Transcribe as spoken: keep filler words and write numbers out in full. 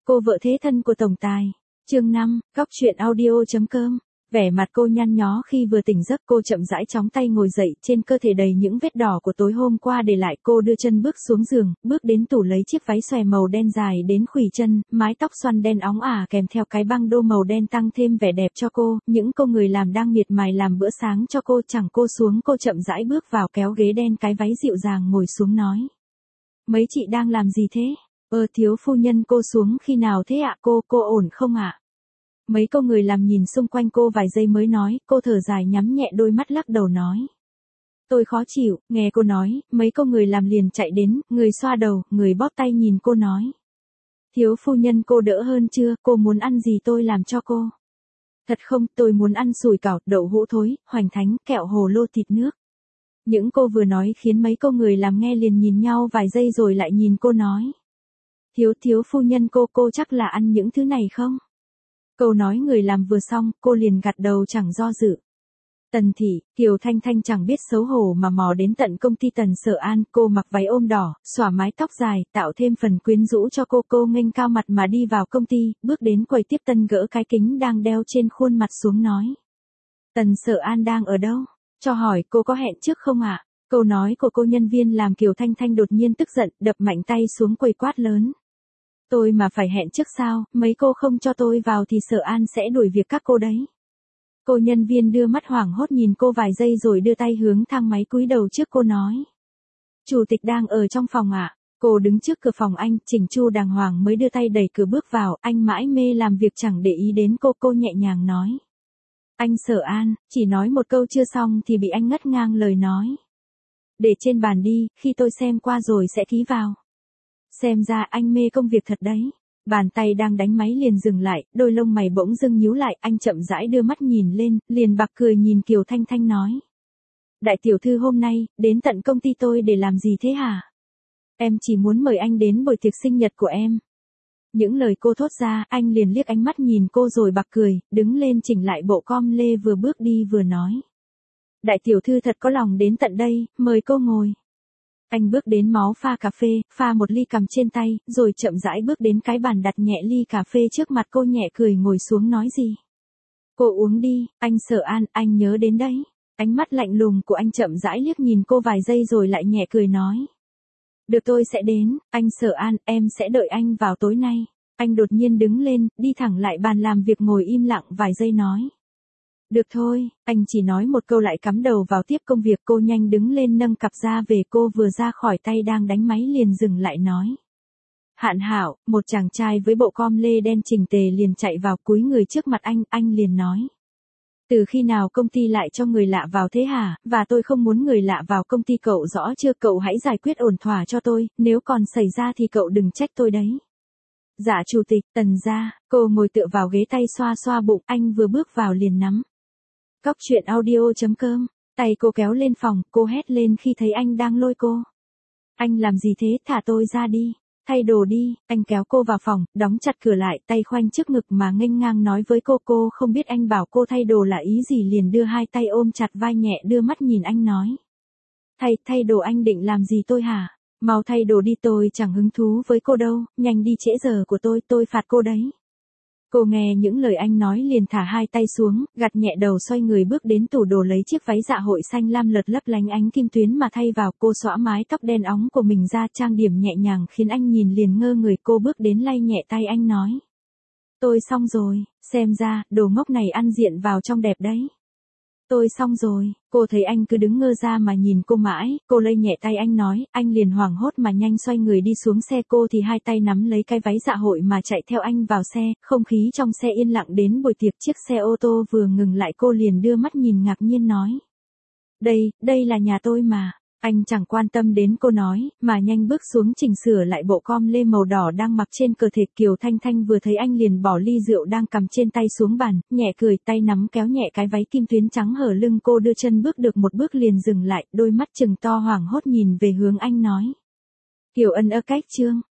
Cô vợ thế thân của tổng tài. Chương năm, Góc truyện audio.com. Vẻ mặt cô nhăn nhó khi vừa tỉnh giấc, cô chậm rãi chóng tay ngồi dậy, trên cơ thể đầy những vết đỏ của tối hôm qua để lại. Cô đưa chân bước xuống giường, bước đến tủ lấy chiếc váy xòe màu đen dài đến khuỷu chân, mái tóc xoăn đen óng ả kèm theo cái băng đô màu đen tăng thêm vẻ đẹp cho cô. Những cô người làm đang miệt mài làm bữa sáng cho cô, chẳng cô xuống. Cô chậm rãi bước vào, kéo ghế đen cái váy dịu dàng ngồi xuống nói: Mấy chị đang làm gì thế? Ờ thiếu phu nhân, cô xuống khi nào thế ạ? Cô, cô ổn không ạ? Mấy cô người làm nhìn xung quanh cô vài giây mới nói. Cô thở dài nhắm nhẹ đôi mắt lắc đầu nói: Tôi khó chịu. Nghe cô nói, mấy cô người làm liền chạy đến, người xoa đầu, người bóp tay nhìn cô nói: Thiếu phu nhân, cô đỡ hơn chưa? Cô muốn ăn gì tôi làm cho cô? Thật không, tôi muốn ăn sủi cảo, đậu hũ thối, hoành thánh, kẹo hồ lô, thịt nước. Những cô vừa nói khiến mấy cô người làm nghe liền nhìn nhau vài giây rồi lại nhìn cô nói: Thiếu thiếu phu nhân, cô cô chắc là ăn những thứ này không? Câu nói người làm vừa xong, cô liền gật đầu chẳng do dự. Tần thị, Kiều Thanh Thanh chẳng biết xấu hổ mà mò đến tận công ty Tần Sở An. Cô mặc váy ôm đỏ, xõa mái tóc dài, tạo thêm phần quyến rũ cho cô. Cô nghênh cao mặt mà đi vào công ty, bước đến quầy tiếp tân gỡ cái kính đang đeo trên khuôn mặt xuống nói: Tần Sở An đang ở đâu? Cho hỏi cô có hẹn trước không ạ? Câu nói của cô nhân viên làm Kiều Thanh Thanh đột nhiên tức giận, đập mạnh tay xuống quầy quát lớn: Tôi mà phải hẹn trước sao? Mấy cô không cho tôi vào thì Sở An sẽ đuổi việc các cô đấy. Cô nhân viên đưa mắt hoảng hốt nhìn cô vài giây rồi đưa tay hướng thang máy cúi đầu trước cô nói: Chủ tịch đang ở trong phòng ạ. Cô đứng trước cửa phòng anh, chỉnh chu đàng hoàng mới đưa tay đẩy cửa bước vào. Anh mãi mê làm việc chẳng để ý đến cô. Cô nhẹ nhàng nói: Anh Sở An. Chỉ nói một câu chưa xong thì bị anh ngắt ngang lời nói: Để trên bàn đi, khi tôi xem qua rồi sẽ ký vào. Xem ra anh mê công việc thật đấy. Bàn tay đang đánh máy liền dừng lại, đôi lông mày bỗng dưng nhíu lại. Anh chậm rãi đưa mắt nhìn lên, liền bật cười nhìn Kiều Thanh Thanh nói: Đại tiểu thư hôm nay, đến tận công ty tôi để làm gì thế hả? Em chỉ muốn mời anh đến buổi tiệc sinh nhật của em. Những lời cô thốt ra, anh liền liếc ánh mắt nhìn cô rồi bật cười, đứng lên chỉnh lại bộ com lê vừa bước đi vừa nói: Đại tiểu thư thật có lòng đến tận đây, mời cô ngồi. Anh bước đến máu pha cà phê, pha một ly cầm trên tay, rồi chậm rãi bước đến cái bàn đặt nhẹ ly cà phê trước mặt cô, nhẹ cười ngồi xuống nói gì: Cô uống đi, anh Sở An, anh nhớ đến đấy. Ánh mắt lạnh lùng của anh chậm rãi liếc nhìn cô vài giây rồi lại nhẹ cười nói: Được, tôi sẽ đến, anh Sở An, em sẽ đợi anh vào tối nay. Anh đột nhiên đứng lên, đi thẳng lại bàn làm việc, ngồi im lặng vài giây nói: Được thôi. Anh chỉ nói một câu lại cắm đầu vào tiếp công việc. Cô nhanh đứng lên nâng cặp ra về. Cô vừa ra khỏi tay đang đánh máy liền dừng lại nói: Hạn Hảo. Một chàng trai với bộ com lê đen chỉnh tề liền chạy vào cúi người trước mặt anh. Anh liền nói: Từ khi nào công ty lại cho người lạ vào thế hả? Và tôi không muốn người lạ vào công ty, cậu rõ chưa? Cậu hãy giải quyết ổn thỏa cho tôi, nếu còn xảy ra thì cậu đừng trách tôi đấy. Dạ chủ tịch. Tần gia. Cô ngồi tựa vào ghế, tay xoa xoa bụng. Anh vừa bước vào liền nắm Góc truyện audio.com. Tay cô kéo lên phòng, cô hét lên khi thấy anh đang lôi cô. Anh làm gì thế? Thả tôi ra đi. Thay đồ đi. Anh kéo cô vào phòng, đóng chặt cửa lại, tay khoanh trước ngực mà nghênh ngang nói với cô. Cô không biết anh bảo cô thay đồ là ý gì, liền đưa hai tay ôm chặt vai, nhẹ đưa mắt nhìn anh nói: Thay, thay đồ anh định làm gì tôi hả? Mau thay đồ đi, tôi chẳng hứng thú với cô đâu, nhanh đi, trễ giờ của tôi, tôi phạt cô đấy. Cô nghe những lời anh nói liền thả hai tay xuống, gật nhẹ đầu, xoay người bước đến tủ đồ lấy chiếc váy dạ hội xanh lam lợt lấp lánh ánh kim tuyến mà thay vào. Cô xõa mái tóc đen óng của mình ra, trang điểm nhẹ nhàng khiến anh nhìn liền ngơ người. Cô bước đến lay nhẹ tay anh nói: Tôi xong rồi, xem ra, đồ ngốc này ăn diện vào trong đẹp đấy. Tôi xong rồi. Cô thấy anh cứ đứng ngơ ra mà nhìn cô mãi, cô lay nhẹ tay anh nói. Anh liền hoảng hốt mà nhanh xoay người đi xuống xe. Cô thì hai tay nắm lấy cái váy dạ hội mà chạy theo anh vào xe. Không khí trong xe yên lặng đến buổi tiệc. Chiếc xe ô tô vừa ngừng lại, cô liền đưa mắt nhìn ngạc nhiên nói: Đây, đây là nhà tôi mà. Anh chẳng quan tâm đến cô nói, mà nhanh bước xuống chỉnh sửa lại bộ com lê màu đỏ đang mặc trên cơ thể. Kiều Thanh Thanh vừa thấy anh liền bỏ ly rượu đang cầm trên tay xuống bàn, nhẹ cười, tay nắm kéo nhẹ cái váy kim tuyến trắng hở lưng. Cô đưa chân bước được một bước liền dừng lại, đôi mắt trừng to hoảng hốt nhìn về hướng anh nói: Kiều Ân ơ cách trương.